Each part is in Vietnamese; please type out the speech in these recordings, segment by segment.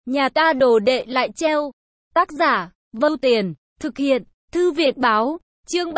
Nhà ta đồ đệ lại treo. Tác giả, Vâu Tiền, thực hiện, Thư viện báo, chương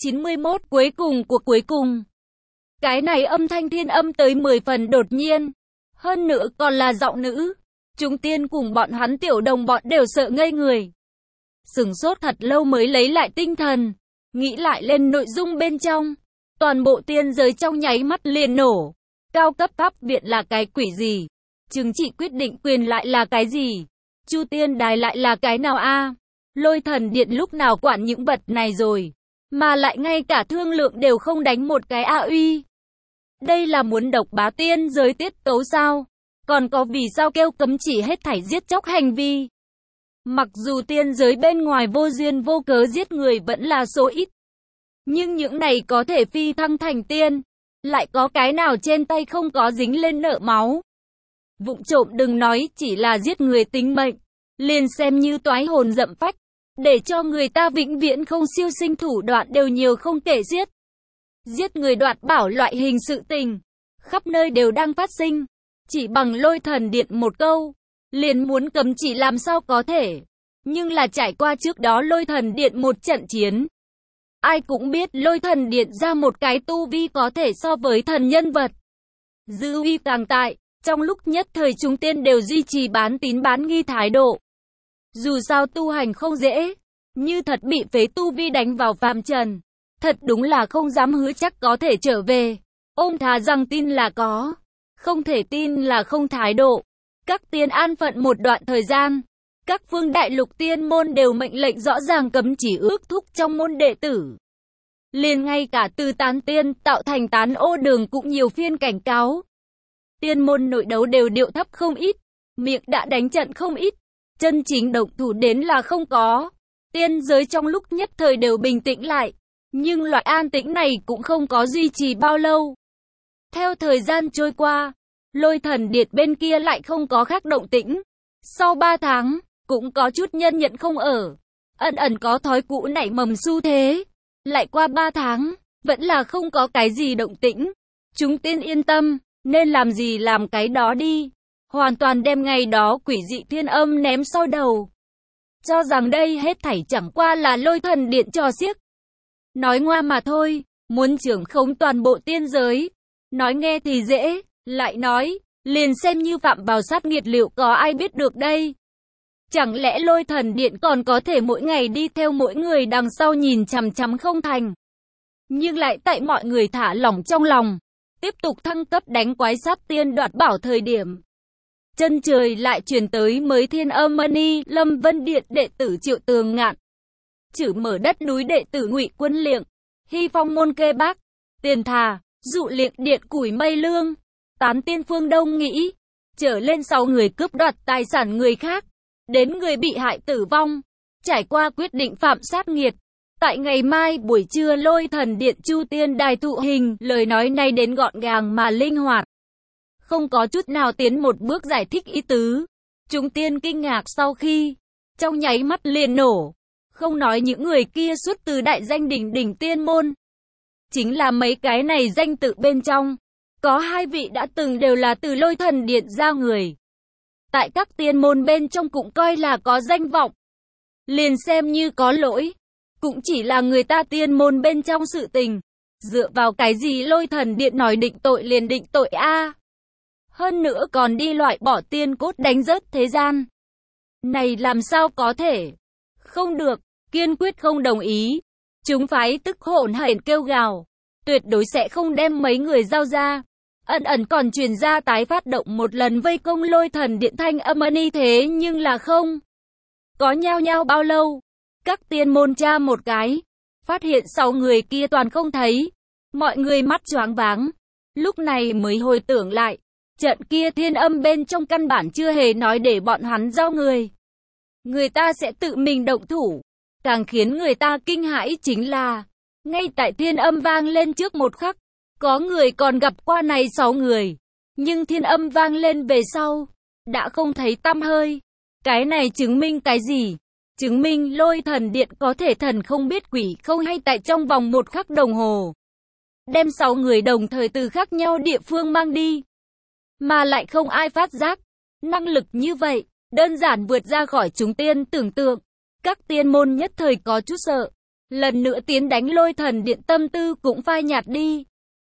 391 cuối cùng của cuối cùng. Cái này âm thanh thiên âm tới 10 phần đột nhiên. Hơn nữa còn là giọng nữ. Chúng tiên cùng bọn hắn tiểu đồng bọn đều sợ ngây người. Sửng sốt thật lâu mới lấy lại tinh thần. Nghĩ lại lên nội dung bên trong. Toàn bộ tiên giới trong nháy mắt liền nổ. Cao cấp pháp viện là cái quỷ gì? Chứng chỉ quyết định quyền lại là cái gì? Chu tiên đài lại là cái nào a? Lôi thần điện lúc nào quản những vật này rồi? Mà lại ngay cả thương lượng đều không đánh một cái a uy. Đây là muốn độc bá tiên giới tiết tấu sao? Còn có vì sao kêu cấm chỉ hết thảy giết chóc hành vi? Mặc dù tiên giới bên ngoài vô duyên vô cớ giết người vẫn là số ít. Nhưng những này có thể phi thăng thành tiên. Lại có cái nào trên tay không có dính lên nợ máu? Vụng trộm đừng nói chỉ là giết người tính mệnh. Liền xem như toái hồn dậm phách. Để cho người ta vĩnh viễn không siêu sinh thủ đoạn đều nhiều không kể xiết. Giết người đoạt bảo loại hình sự tình. Khắp nơi đều đang phát sinh. Chỉ bằng lôi thần điện một câu. Liền muốn cấm chỉ làm sao có thể. Nhưng là trải qua trước đó lôi thần điện một trận chiến. Ai cũng biết lôi thần điện ra một cái tu vi có thể so với thần nhân vật. Dư uy càng tại. Trong lúc nhất thời chúng tiên đều duy trì bán tín bán nghi thái độ. Dù sao tu hành không dễ. Như thật bị phế tu vi đánh vào phàm trần. Thật đúng là không dám hứa chắc có thể trở về. Ôm thà rằng tin là có. Không thể tin là không thái độ. Các tiên an phận một đoạn thời gian. Các phương đại lục tiên môn đều mệnh lệnh rõ ràng cấm chỉ ước thúc trong môn đệ tử. Liền ngay cả từ tán tiên tạo thành tán ô đường cũng nhiều phiên cảnh cáo. Tiên môn nội đấu đều điệu thấp không ít. Miệng đã đánh trận không ít. Chân chính động thủ đến là không có. Tiên giới trong lúc nhất thời đều bình tĩnh lại. Nhưng loại an tĩnh này cũng không có duy trì bao lâu. Theo thời gian trôi qua, lôi thần điện bên kia lại không có khác động tĩnh. Sau 3 tháng, cũng có chút nhân nhận không ở. Ẩn ẩn có thói cũ nảy mầm xu thế. Lại qua 3 tháng, vẫn là không có cái gì động tĩnh. Chúng tiên yên tâm, nên làm gì làm cái đó đi. Hoàn toàn đem ngày đó quỷ dị thiên âm ném sau đầu. Cho rằng đây hết thảy chẳng qua là lôi thần điện trò xiếc. Nói ngoa mà thôi, muốn trưởng khống toàn bộ tiên giới. Nói nghe thì dễ, lại nói, liền xem như phạm vào sát nghiệt liệu có ai biết được đây. Chẳng lẽ lôi thần điện còn có thể mỗi ngày đi theo mỗi người đằng sau nhìn chằm chằm không thành. Nhưng lại tại mọi người thả lỏng trong lòng. Tiếp tục thăng cấp đánh quái sát tiên đoạt bảo thời điểm. Chân trời lại truyền tới mới thiên âm mani, Lâm Vân Điện đệ tử Triệu Tường Ngạn. Chử mở đất núi đệ tử Ngụy Quân Liệng, Hy Phong môn Kê Bác, Tiền Thà, Dụ Liệng điện Củi Mây Lương, Tán tiên Phương Đông Nghĩ, trở lên 6 người cướp đoạt tài sản người khác, đến người bị hại tử vong, trải qua quyết định phạm sát nghiệt. Tại ngày mai buổi trưa lôi thần điện Chu Tiên đài thụ hình, lời nói này đến gọn gàng mà linh hoạt. Không có chút nào tiến một bước giải thích ý tứ. Chúng tiên kinh ngạc sau khi, trong nháy mắt liền nổ. Không nói những người kia xuất từ đại danh đỉnh đỉnh tiên môn. Chính là mấy cái này danh tự bên trong. Có 2 vị đã từng đều là từ lôi thần điện ra người. Tại các tiên môn bên trong cũng coi là có danh vọng. Liền xem như có lỗi. Cũng chỉ là người ta tiên môn bên trong sự tình. Dựa vào cái gì lôi thần điện nói định tội liền định tội a? Hơn nữa còn đi loại bỏ tiên cốt đánh rớt thế gian. Này làm sao có thể? Không được, kiên quyết không đồng ý. Chúng phái tức hỗn hển kêu gào. Tuyệt đối sẽ không đem mấy người giao ra. Ẩn ẩn còn truyền ra tái phát động một lần vây công lôi thần điện thanh âm ni thế nhưng là không. Có nhao nhao bao lâu? Các tiên môn tra một cái. Phát hiện 6 người kia toàn không thấy. Mọi người mắt choáng váng. Lúc này mới hồi tưởng lại. Trận kia thiên âm bên trong căn bản chưa hề nói để bọn hắn giao người. Người ta sẽ tự mình động thủ. Càng khiến người ta kinh hãi chính là, ngay tại thiên âm vang lên trước một khắc, có người còn gặp qua này 6 người. Nhưng thiên âm vang lên về sau, đã không thấy tăm hơi. Cái này chứng minh cái gì? Chứng minh lôi thần điện có thể thần không biết quỷ không hay tại trong vòng một khắc đồng hồ. Đem 6 người đồng thời từ khác nhau địa phương mang đi. Mà lại không ai phát giác. Năng lực như vậy, đơn giản vượt ra khỏi chúng tiên tưởng tượng. Các tiên môn nhất thời có chút sợ. Lần nữa tiến đánh Lôi Thần Điện, tâm tư cũng phai nhạt đi.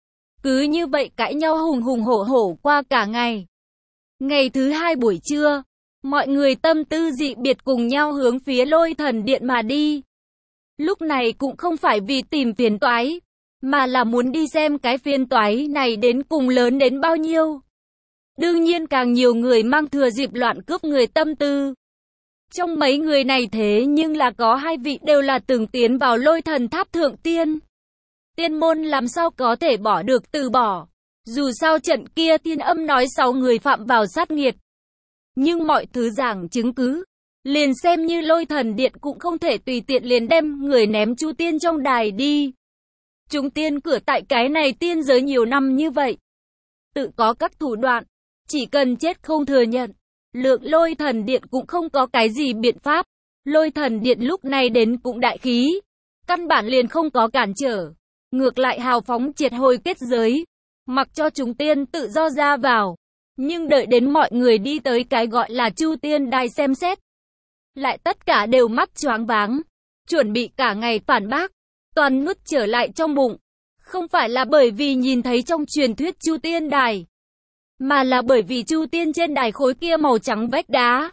Cứ như vậy cãi nhau hùng hùng hổ hổ qua cả ngày. Ngày thứ hai buổi trưa, mọi người tâm tư dị biệt cùng nhau hướng phía Lôi Thần Điện mà đi. Lúc này cũng không phải vì tìm phiền toái, mà là muốn đi xem cái phiền toái này đến cùng lớn đến bao nhiêu. Đương nhiên càng nhiều người mang thừa dịp loạn cướp người tâm tư. Trong mấy người này thế nhưng là có 2 vị đều là từng tiến vào Lôi Thần Tháp thượng tiên. Tiên môn làm sao có thể bỏ được từ bỏ. Dù sao trận kia Thiên Âm nói 6 người phạm vào sát nghiệt. Nhưng mọi thứ giảng chứng cứ, liền xem như Lôi Thần Điện cũng không thể tùy tiện liền đem người ném Chu Tiên trong đài đi. Chúng tiên cửa tại cái này tiên giới nhiều năm như vậy, tự có các thủ đoạn, chỉ cần chết không thừa nhận. Lượng Lôi Thần Điện cũng không có cái gì biện pháp. Lôi Thần Điện lúc này đến cũng đại khí, căn bản liền không có cản trở, ngược lại hào phóng triệt hồi kết giới, mặc cho chúng tiên tự do ra vào. Nhưng đợi đến mọi người đi tới cái gọi là Chu Tiên đài xem xét, lại tất cả đều mắt choáng váng, chuẩn bị cả ngày phản bác, toàn nuốt trở lại trong bụng. Không phải là bởi vì nhìn thấy trong truyền thuyết Chu Tiên đài, mà là bởi vì Chu Tiên trên đài khối kia màu trắng vách đá.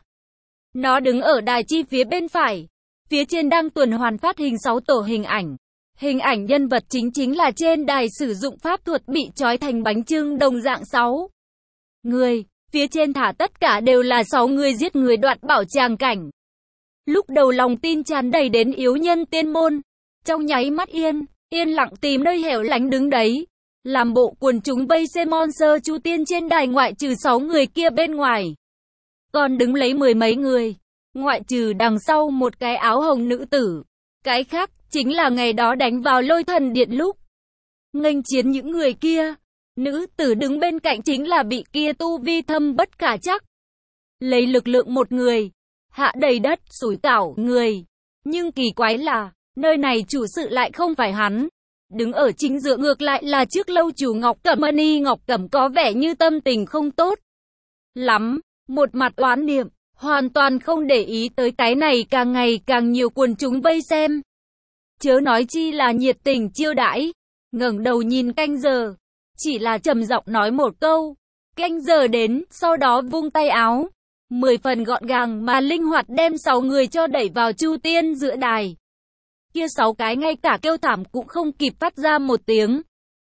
Nó đứng ở đài chi phía bên phải, phía trên đang tuần hoàn phát hình 6 tổ hình ảnh. Hình ảnh nhân vật chính là trên đài sử dụng pháp thuật bị trói thành bánh chưng đồng dạng 6 người, phía trên thả tất cả đều là 6 người giết người đoạt bảo tràng cảnh. Lúc đầu lòng tin tràn đầy đến yếu nhân tiên môn, trong nháy mắt yên lặng tìm nơi hẻo lánh đứng đấy, làm bộ quần chúng vây xem monster Chu Tiên trên đài, ngoại trừ 6 người kia bên ngoài, còn đứng lấy 10 mấy người, ngoại trừ đằng sau một cái áo hồng nữ tử. Cái khác chính là ngày đó đánh vào Lôi Thần Điện lúc nghênh chiến những người kia. Nữ tử đứng bên cạnh chính là bị kia tu vi thâm bất khả chắc, lấy lực lượng một người hạ đầy đất sủi cảo người. Nhưng kỳ quái là nơi này chủ sự lại không phải hắn. Đứng ở chính giữa ngược lại là trước lâu chủ Ngọc Cẩm. Ngọc Cẩm có vẻ như tâm tình không tốt lắm, một mặt oán niệm, hoàn toàn không để ý tới cái này càng ngày càng nhiều quần chúng vây xem. Chớ nói chi là nhiệt tình chiêu đãi. Ngẩng đầu nhìn canh giờ, chỉ là trầm giọng nói một câu, canh giờ đến, sau đó vung tay áo, 10 phần gọn gàng mà linh hoạt đem 6 người cho đẩy vào Chu Tiên giữa đài. Kia 6 cái ngay cả kêu thảm cũng không kịp phát ra một tiếng,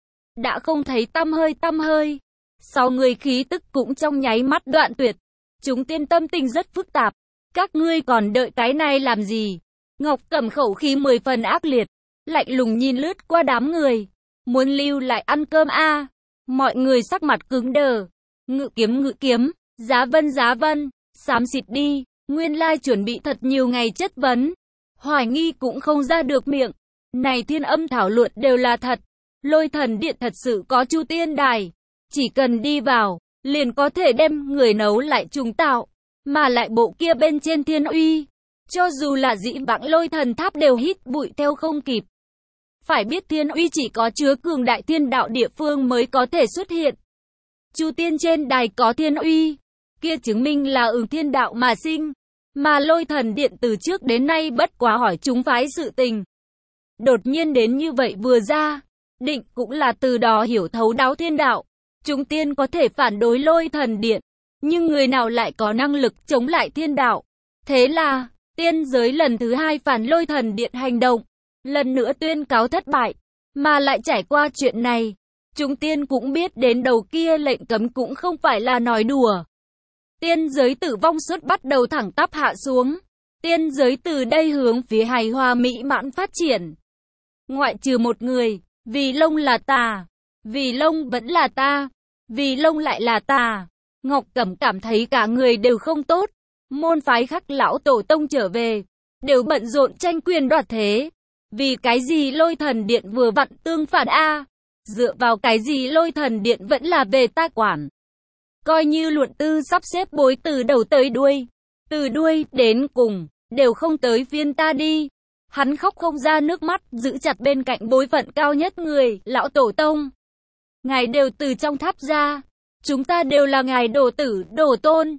đã không thấy tăm hơi. 6 người khí tức cũng trong nháy mắt đoạn tuyệt. Chúng tiên tâm tình rất phức tạp. Các ngươi còn đợi cái này làm gì? Ngọc Cẩm khẩu khí 10 phần ác liệt, lạnh lùng nhìn lướt qua đám người. Muốn lưu lại ăn cơm a? Mọi người sắc mặt cứng đờ. Ngự kiếm, giá vân, xám xịt đi. Nguyên lai chuẩn bị thật nhiều ngày chất vấn, hoài nghi cũng không ra được miệng. Này Thiên Âm thảo luận đều là thật. Lôi Thần Điện thật sự có Chu Tiên đài, chỉ cần đi vào, liền có thể đem người nấu lại trùng tạo. Mà lại bộ kia bên trên thiên uy, cho dù là dĩ vãng Lôi Thần Tháp đều hít bụi theo không kịp. Phải biết thiên uy chỉ có chứa cường đại thiên đạo địa phương mới có thể xuất hiện. Chu Tiên trên đài có thiên uy, kia chứng minh là thiên đạo mà sinh. Mà Lôi Thần Điện từ trước đến nay bất quá hỏi chúng phái sự tình. Đột nhiên đến như vậy vừa ra, định cũng là từ đó hiểu thấu đáo thiên đạo. Chúng tiên có thể phản đối Lôi Thần Điện, nhưng người nào lại có năng lực chống lại thiên đạo? Thế là, tiên giới lần thứ 2 phản Lôi Thần Điện hành động, lần nữa tuyên cáo thất bại. Mà lại trải qua chuyện này, chúng tiên cũng biết đến đầu kia lệnh cấm cũng không phải là nói đùa. Tiên giới tử vong suất bắt đầu thẳng tắp hạ xuống. Tiên giới từ đây hướng phía hài hòa mỹ mãn phát triển. Ngoại trừ một người, Vì Long là ta, Vì Long vẫn là ta, Vì Long lại là ta. Ngọc Cẩm cảm thấy cả người đều không tốt. Môn phái khác lão tổ tông trở về, đều bận rộn tranh quyền đoạt thế. Vì cái gì Lôi Thần Điện vừa vặn tương phản a? Dựa vào cái gì Lôi Thần Điện vẫn là về ta quản? Coi như luận tư sắp xếp bối từ đầu tới đuôi, từ đuôi đến cùng, đều không tới phiên ta đi. Hắn khóc không ra nước mắt, giữ chặt bên cạnh bối phận cao nhất người, lão tổ tông. Ngài đều từ trong tháp ra, chúng ta đều là ngài đồ tử, đồ tôn.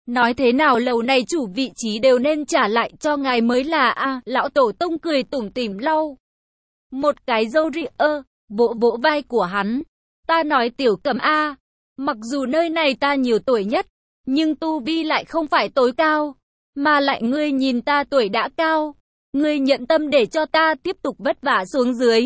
Nói thế nào lầu này chủ vị trí đều nên trả lại cho ngài mới là a. Lão tổ tông cười tủm tỉm lau một cái râu ria, vỗ vỗ vai của hắn. Ta nói Tiểu Cẩm a, mặc dù nơi này ta nhiều tuổi nhất, nhưng tu vi lại không phải tối cao, mà lại ngươi nhìn ta tuổi đã cao, ngươi nhận tâm để cho ta tiếp tục vất vả xuống dưới.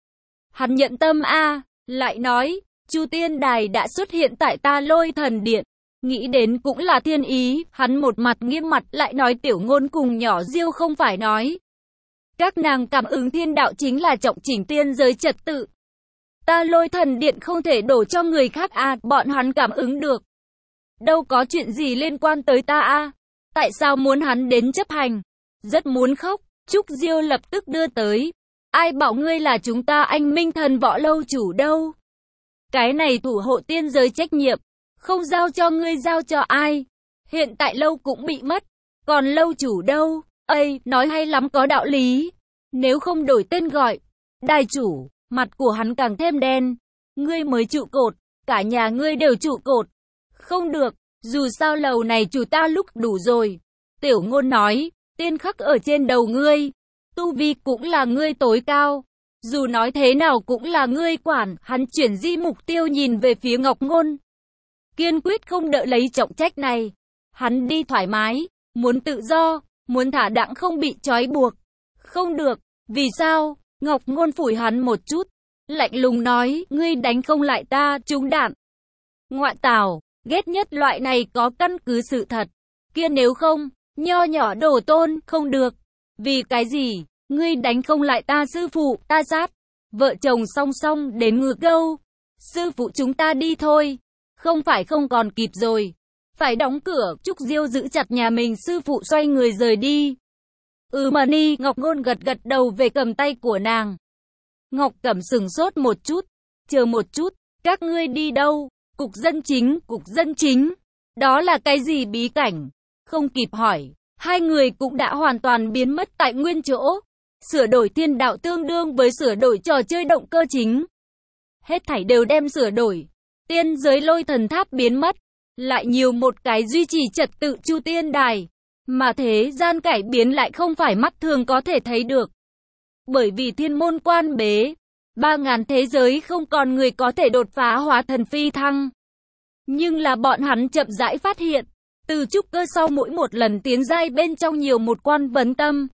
Hắn nhận tâm a, lại nói, Chu Tiên Đài đã xuất hiện tại ta Lôi Thần Điện, nghĩ đến cũng là thiên ý. Hắn một mặt nghiêm mặt lại nói Tiểu Ngôn cùng nhỏ Diêu không phải nói các nàng cảm ứng thiên đạo chính là trọng chỉnh tiên giới trật tự. Ta Lôi Thần Điện không thể đổ cho người khác a, bọn hắn cảm ứng được. Đâu có chuyện gì liên quan tới ta a, tại sao muốn hắn đến chấp hành? Rất muốn khóc. Trúc Diêu lập tức đưa tới. Ai bảo ngươi là chúng ta Anh Minh Thần Võ lâu chủ đâu? Cái này thủ hộ tiên giới trách nhiệm, không giao cho ngươi giao cho ai? Hiện tại lâu cũng bị mất, còn lâu chủ đâu? Ây, nói hay lắm có đạo lý. Nếu không đổi tên gọi đài chủ, mặt của hắn càng thêm đen. Ngươi mới trụ cột, cả nhà ngươi đều trụ cột. Không được, dù sao lầu này chủ ta lúc đủ rồi. Tiểu Ngôn nói, tiên khắc ở trên đầu ngươi, tu vi cũng là ngươi tối cao. Dù nói thế nào cũng là ngươi quản. Hắn chuyển di mục tiêu nhìn về phía Ngọc Ngôn, kiên quyết không đỡ lấy trọng trách này. Hắn đi thoải mái, muốn tự do, muốn thả đãng không bị trói buộc. Không được, vì sao? Ngọc Ngôn phủi hắn một chút, lạnh lùng nói, ngươi đánh không lại ta, trúng đạn. Ngoại tảo, ghét nhất loại này có căn cứ sự thật. Kia nếu không, nho nhỏ đổ tôn, không được. Vì cái gì? Ngươi đánh không lại ta sư phụ, ta sát. Vợ chồng song song đến ngược câu. Sư phụ chúng ta đi thôi. Không phải không còn kịp rồi. Phải đóng cửa. Trúc Diêu giữ chặt nhà mình sư phụ xoay người rời đi. Mà ni. Ngọc Ngôn gật gật đầu về cầm tay của nàng. Ngọc Cẩm sừng sốt một chút. Chờ một chút, các ngươi đi đâu? Cục dân chính. Đó là cái gì bí cảnh? Không kịp hỏi, hai người cũng đã hoàn toàn biến mất tại nguyên chỗ. Sửa đổi thiên đạo tương đương với sửa đổi trò chơi động cơ chính. Hết thảy đều đem sửa đổi. Tiên giới Lôi Thần Tháp biến mất. Lại nhiều một cái duy trì trật tự Chu Tiên Đài. Mà thế gian cải biến lại không phải mắt thường có thể thấy được. Bởi vì thiên môn quan bế, 3.000 thế giới không còn người có thể đột phá hóa thần phi thăng. Nhưng là bọn hắn chậm rãi phát hiện, từ trúc cơ sau mỗi một lần tiến giai bên trong nhiều một quan vấn tâm.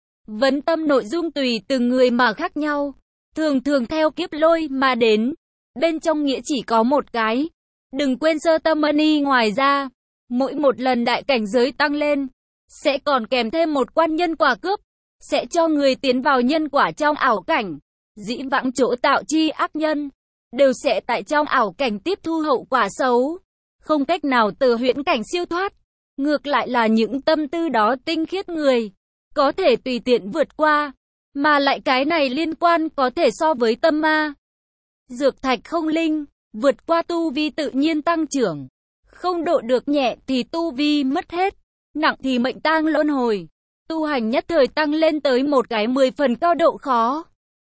Vấn tâm nội dung tùy từng người mà khác nhau, thường thường theo kiếp lôi mà đến. Bên trong nghĩa chỉ có một cái. Đừng quên sơ tâm mani. Ngoài ra, mỗi một lần đại cảnh giới tăng lên, sẽ còn kèm thêm một quan nhân quả cướp, sẽ cho người tiến vào nhân quả trong ảo cảnh. Dĩ vãng chỗ tạo chi ác nhân, đều sẽ tại trong ảo cảnh tiếp thu hậu quả xấu, không cách nào từ huyễn cảnh siêu thoát. Ngược lại là những tâm tư đó tinh khiết người, có thể tùy tiện vượt qua, mà lại cái này liên quan có thể so với tâm ma. Dược thạch không linh, vượt qua tu vi tự nhiên tăng trưởng, không độ được nhẹ thì tu vi mất hết, nặng thì mệnh tang luân hồi. Tu hành nhất thời tăng lên tới một cái 10 phần cao độ khó.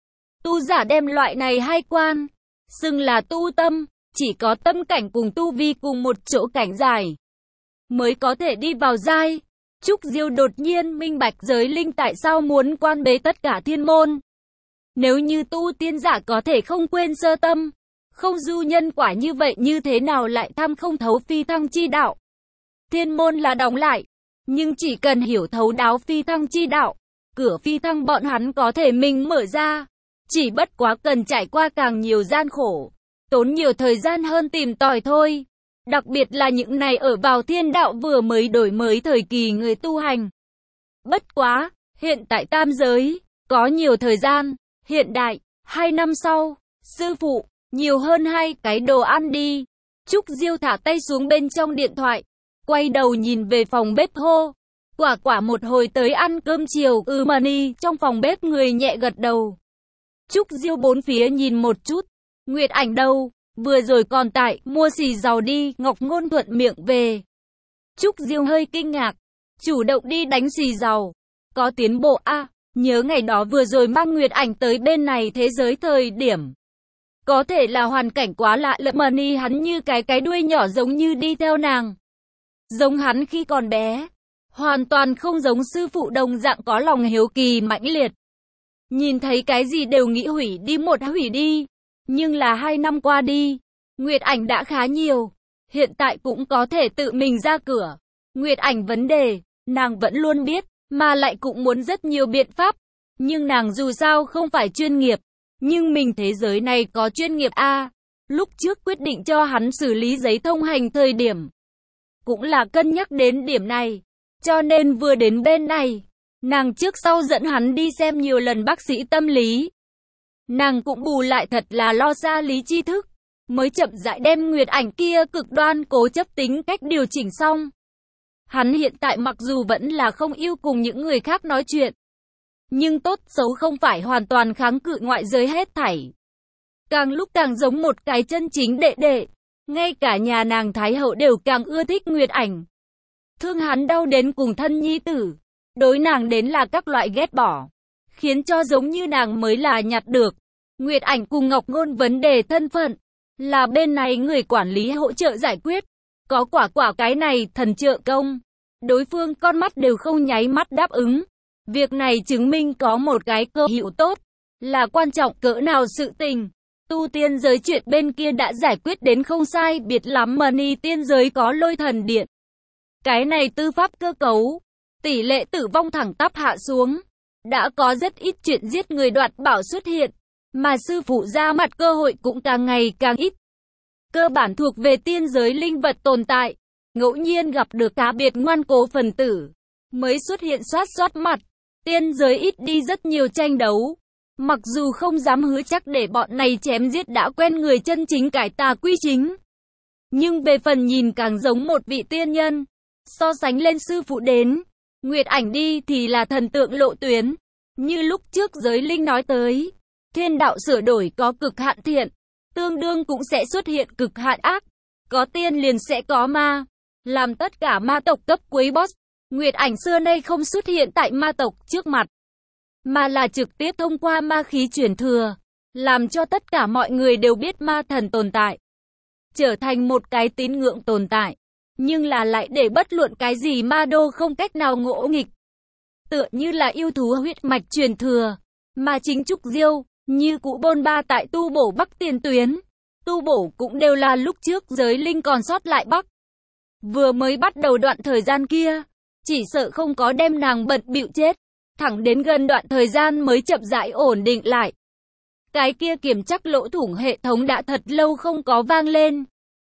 Tu giả đem loại này hai quan, xưng là tu tâm, chỉ có tâm cảnh cùng tu vi cùng một chỗ cảnh dài, mới có thể đi vào giai. Trúc Diêu đột nhiên minh bạch giới linh tại sao muốn quan bế tất cả thiên môn. Nếu như tu tiên giả có thể không quên sơ tâm, không du nhân quả như vậy như thế nào lại tham không thấu phi thăng chi đạo? Thiên môn là đóng lại, nhưng chỉ cần hiểu thấu đáo phi thăng chi đạo, cửa phi thăng bọn hắn có thể mình mở ra. Chỉ bất quá cần trải qua càng nhiều gian khổ, tốn nhiều thời gian hơn tìm tòi thôi. Đặc biệt là những này ở vào thiên đạo vừa mới đổi mới thời kỳ người tu hành. Bất quá, hiện tại tam giới, có nhiều thời gian, hiện đại, 2 năm sau, sư phụ, nhiều hơn 2 cái đồ ăn đi. Trúc Diêu thả tay xuống bên trong điện thoại, quay đầu nhìn về phòng bếp hô. Quả một hồi tới ăn cơm chiều. Mà ni. Trong phòng bếp người nhẹ gật đầu. Trúc Diêu bốn phía nhìn một chút. Nguyệt Ảnh đâu? Vừa rồi còn tại, mua xì dầu đi. Ngọc Ngôn thuận miệng về. Trúc Diêu hơi kinh ngạc. Chủ động đi đánh xì dầu. Có tiến bộ a. Nhớ ngày đó vừa rồi mang Nguyệt Ảnh tới bên này thế giới thời điểm. Có thể là hoàn cảnh quá lạ lẫm mà ni hắn như cái đuôi nhỏ giống như đi theo nàng. giống hắn khi còn bé. Hoàn toàn không giống sư phụ đồng dạng có lòng hiếu kỳ mãnh liệt. Nhìn thấy cái gì đều nghĩ hủy đi một hủy đi. Nhưng là 2 năm qua đi, Nguyệt Ảnh đã khá nhiều. Hiện tại cũng có thể tự mình ra cửa. Nguyệt Ảnh vấn đề, nàng vẫn luôn biết, mà lại cũng muốn rất nhiều biện pháp. Nhưng nàng dù sao không phải chuyên nghiệp. Nhưng mình thế giới này có chuyên nghiệp a. Lúc trước quyết định cho hắn xử lý giấy thông hành thời điểm. Cũng là cân nhắc đến điểm này. Cho nên vừa đến bên này, nàng trước sau dẫn hắn đi xem nhiều lần bác sĩ tâm lý. Nàng cũng bù lại thật là lo xa lý tri thức. Mới chậm rãi đem Nguyệt Ảnh kia cực đoan cố chấp tính cách điều chỉnh xong. Hắn hiện tại mặc dù vẫn là không yêu cùng những người khác nói chuyện. Nhưng tốt xấu không phải hoàn toàn kháng cự ngoại giới hết thảy. Càng lúc càng giống một cái chân chính đệ đệ. Ngay cả nhà nàng Thái Hậu đều càng ưa thích Nguyệt Ảnh. Thương hắn đau đến cùng thân nhi tử. Đối nàng đến là các loại ghét bỏ. Khiến cho giống như nàng mới là nhặt được. Nguyệt Ảnh cùng Ngọc Ngôn vấn đề thân phận. Là bên này người quản lý hỗ trợ giải quyết. Có quả cái này thần trợ công. Đối phương con mắt đều không nháy mắt đáp ứng. Việc này chứng minh có một cái cơ hữu tốt. Là quan trọng cỡ nào sự tình. Tu tiên giới chuyện bên kia đã giải quyết đến không sai biệt lắm mà ni tiên giới có Lôi Thần Điện. Cái này tư pháp cơ cấu. Tỷ lệ tử vong thẳng tắp hạ xuống. Đã có rất ít chuyện giết người đoạt bảo xuất hiện. Mà sư phụ ra mặt cơ hội cũng càng ngày càng ít. Cơ bản thuộc về tiên giới linh vật tồn tại. Ngẫu nhiên gặp được cá biệt ngoan cố phần tử. Mới xuất hiện soát mặt. Tiên giới ít đi rất nhiều tranh đấu. Mặc dù không dám hứa chắc để bọn này chém giết đã quen người chân chính cải tà quy chính. Nhưng về phần nhìn càng giống một vị tiên nhân. So sánh lên sư phụ đến. Nguyệt Ảnh đi thì là thần tượng lộ tuyến. Như lúc trước giới linh nói tới. Thiên đạo sửa đổi có cực hạn thiện. Tương đương cũng sẽ xuất hiện cực hạn ác. Có tiên liền sẽ có ma. Làm tất cả ma tộc cấp cuối boss. Nguyệt Ảnh xưa nay không xuất hiện tại ma tộc trước mặt. Mà là trực tiếp thông qua ma khí truyền thừa. Làm cho tất cả mọi người đều biết ma thần tồn tại. Trở thành một cái tín ngưỡng tồn tại. Nhưng là lại để bất luận cái gì ma đô không cách nào ngỗ nghịch. Tựa như là yêu thú huyết mạch truyền thừa. Mà chính Trúc Diêu, như cũ bôn ba tại tu bổ Bắc tiền tuyến. Tu bổ cũng đều là lúc trước giới linh còn sót lại Bắc. Vừa mới bắt đầu đoạn thời gian kia. Chỉ sợ không có đem nàng bận bịu chết. Thẳng đến gần đoạn thời gian mới chậm rãi ổn định lại. Cái kia kiểm chắc lỗ thủng hệ thống đã thật lâu không có vang lên.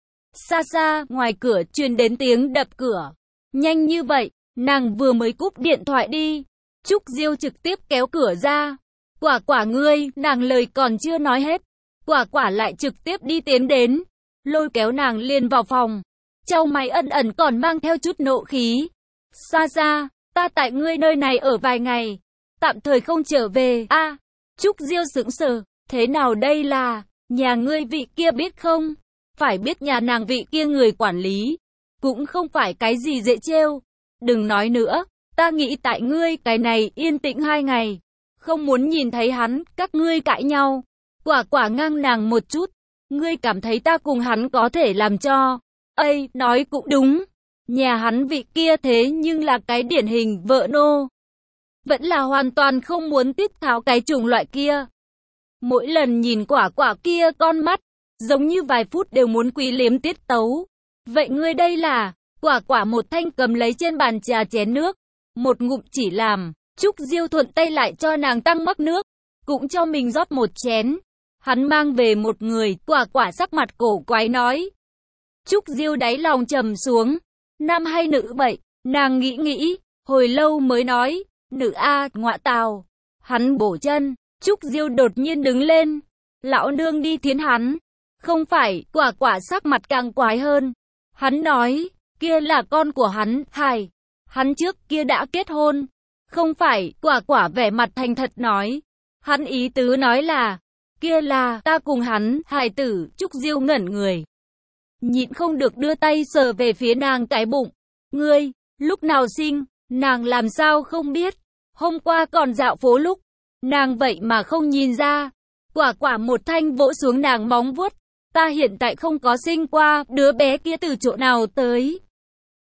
Xa xa, ngoài cửa truyền đến tiếng đập cửa. Nhanh như vậy, nàng vừa mới cúp điện thoại đi. Trúc Diêu trực tiếp kéo cửa ra. Quả ngươi, nàng lời còn chưa nói hết. Quả lại trực tiếp đi tiến đến. Lôi kéo nàng liền vào phòng. Chau mày ẩn còn mang theo chút nộ khí. Xa, ta tại ngươi nơi này ở vài ngày. Tạm thời không trở về. Trúc Diêu sững sờ. Thế nào đây là, nhà ngươi vị kia biết không? Phải biết nhà nàng vị kia người quản lý. Cũng không phải cái gì dễ trêu. Đừng nói nữa. Ta nghĩ tại ngươi cái này yên tĩnh 2 ngày. Không muốn nhìn thấy hắn, các ngươi cãi nhau. Quả ngang nàng một chút. Ngươi cảm thấy ta cùng hắn có thể làm cho. Ây, nói cũng đúng. Nhà hắn vị kia thế nhưng là cái điển hình vợ nô. Vẫn là hoàn toàn không muốn tiết tháo cái chủng loại kia. Mỗi lần nhìn quả kia con mắt, giống như vài phút đều muốn quý liếm tiết tấu. Vậy ngươi đây là, quả một thanh cầm lấy trên bàn trà chén nước. Một ngụm chỉ làm, Trúc Diêu thuận tay lại cho nàng tăng mắc nước. Cũng cho mình rót một chén. Hắn mang về một người, quả sắc mặt cổ quái nói. Trúc Diêu đáy lòng trầm xuống. Nam hay nữ vậy? Nàng nghĩ, hồi lâu mới nói. Nữ ngọa tào. Hắn bổ chân. Trúc Diêu đột nhiên đứng lên. Lão nương đi thiến hắn. Không phải, quả sắc mặt càng quái hơn. Hắn nói, kia là con của hắn, hài. Hắn trước kia đã kết hôn. Không phải, quả vẻ mặt thành thật nói. Hắn ý tứ nói là, kia là ta cùng hắn, hài tử. Trúc Diêu ngẩn người. Nhịn không được đưa tay sờ về phía nàng cái bụng. Ngươi, lúc nào sinh, nàng làm sao không biết. Hôm qua còn dạo phố lúc, nàng vậy mà không nhìn ra. Quả một thanh vỗ xuống nàng móng vuốt. Ta hiện tại không có sinh qua, đứa bé kia từ chỗ nào tới.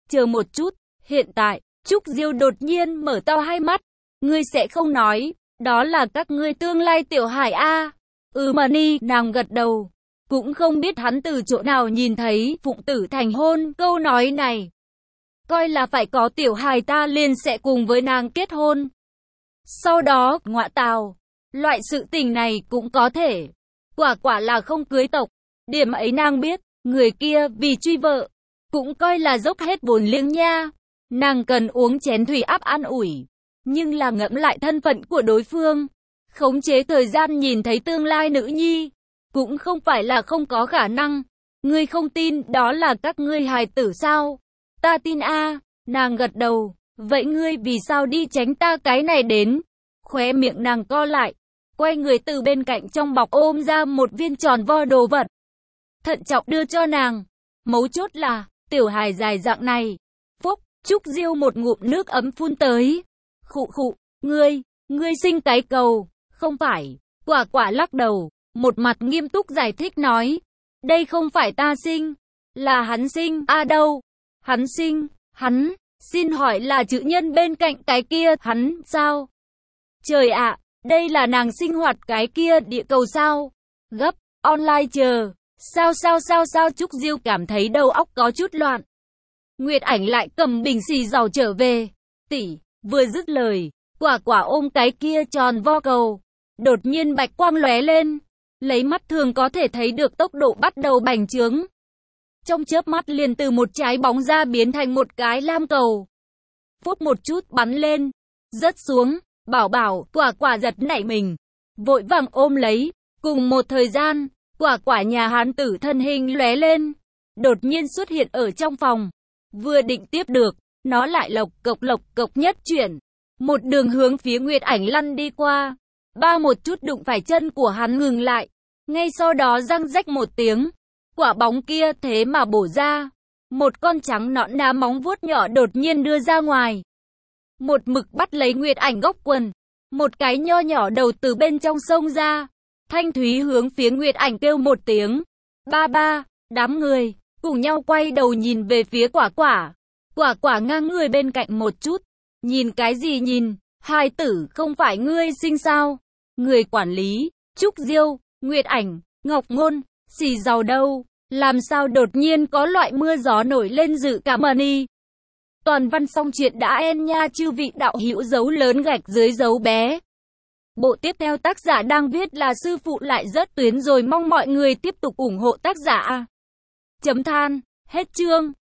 Chờ một chút, hiện tại, Trúc Diêu đột nhiên mở to hai mắt. Ngươi sẽ không nói, đó là các ngươi tương lai tiểu hải a? Mani, nàng gật đầu. Cũng không biết hắn từ chỗ nào nhìn thấy Phụng Tử Thành hôn câu nói này. Coi là phải có tiểu hài ta liền sẽ cùng với nàng kết hôn. Sau đó, ngọa tào, loại sự tình này cũng có thể. Quả là không cưới tộc. Điểm ấy nàng biết, người kia vì truy vợ, cũng coi là dốc hết vốn liếng nha. Nàng cần uống chén thủy áp an ủi. Nhưng là ngẫm lại thân phận của đối phương. Khống chế thời gian nhìn thấy tương lai nữ nhi. Cũng không phải là không có khả năng. Ngươi không tin đó là các ngươi hài tử sao? Ta tin a. Nàng gật đầu. Vậy ngươi vì sao đi tránh ta cái này đến? Khóe miệng nàng co lại. Quay người từ bên cạnh trong bọc ôm ra một viên tròn vo đồ vật. Thận trọng đưa cho nàng. Mấu chốt là, tiểu hài dài dạng này. Phúc, Trúc Diêu một ngụm nước ấm phun tới. Khụ, ngươi sinh cái cầu. Không phải, quả lắc đầu. Một mặt nghiêm túc giải thích nói. Đây không phải ta sinh. Là hắn sinh. Đâu? Hắn sinh. Hắn. Xin hỏi là chữ nhân bên cạnh cái kia. Hắn, sao? Trời ạ, đây là nàng sinh hoạt cái kia địa cầu sao? Gấp, online chờ. Sao Trúc Diêu cảm thấy đầu óc có chút loạn. Nguyệt Ảnh lại cầm bình xì dầu trở về. Tỷ, vừa dứt lời, quả ôm cái kia tròn vo cầu. Đột nhiên bạch quang lóe lên. Lấy mắt thường có thể thấy được tốc độ bắt đầu bành trướng. Trong chớp mắt liền từ một trái bóng ra biến thành một cái lam cầu. Phút một chút bắn lên. Rớt xuống. Bảo, quả giật nảy mình. Vội vàng ôm lấy. Cùng một thời gian, quả nhà hán tử thân hình lóe lên. Đột nhiên xuất hiện ở trong phòng. Vừa định tiếp được, nó lại lộc cộc nhất chuyển. Một đường hướng phía Nguyệt Ảnh lăn đi qua. Một chút đụng phải chân của hắn ngừng lại. Ngay sau đó răng rách một tiếng. Quả bóng kia thế mà bổ ra. Một con trắng nõn ná móng vuốt nhỏ đột nhiên đưa ra ngoài. Một mực bắt lấy Nguyệt Ảnh góc quần. Một cái nho nhỏ đầu từ bên trong xông ra. Thanh Thúy hướng phía Nguyệt Ảnh kêu một tiếng. Ba, đám người, cùng nhau quay đầu nhìn về phía quả. Quả ngang người bên cạnh một chút. Nhìn cái gì nhìn, hài tử không phải ngươi sinh sao? Người quản lý, Trúc Diêu, Nguyệt Ảnh, Ngọc Ngôn, xì dầu đâu? Làm sao đột nhiên có loại mưa gió nổi lên dự cảm Mani? Toàn văn xong chuyện đã end nha chư vị đạo hữu dấu lớn gạch dưới dấu bé. Bộ tiếp theo tác giả đang viết là sư phụ lại rớt tuyến rồi mong mọi người tiếp tục ủng hộ tác giả. Chấm than, hết chương.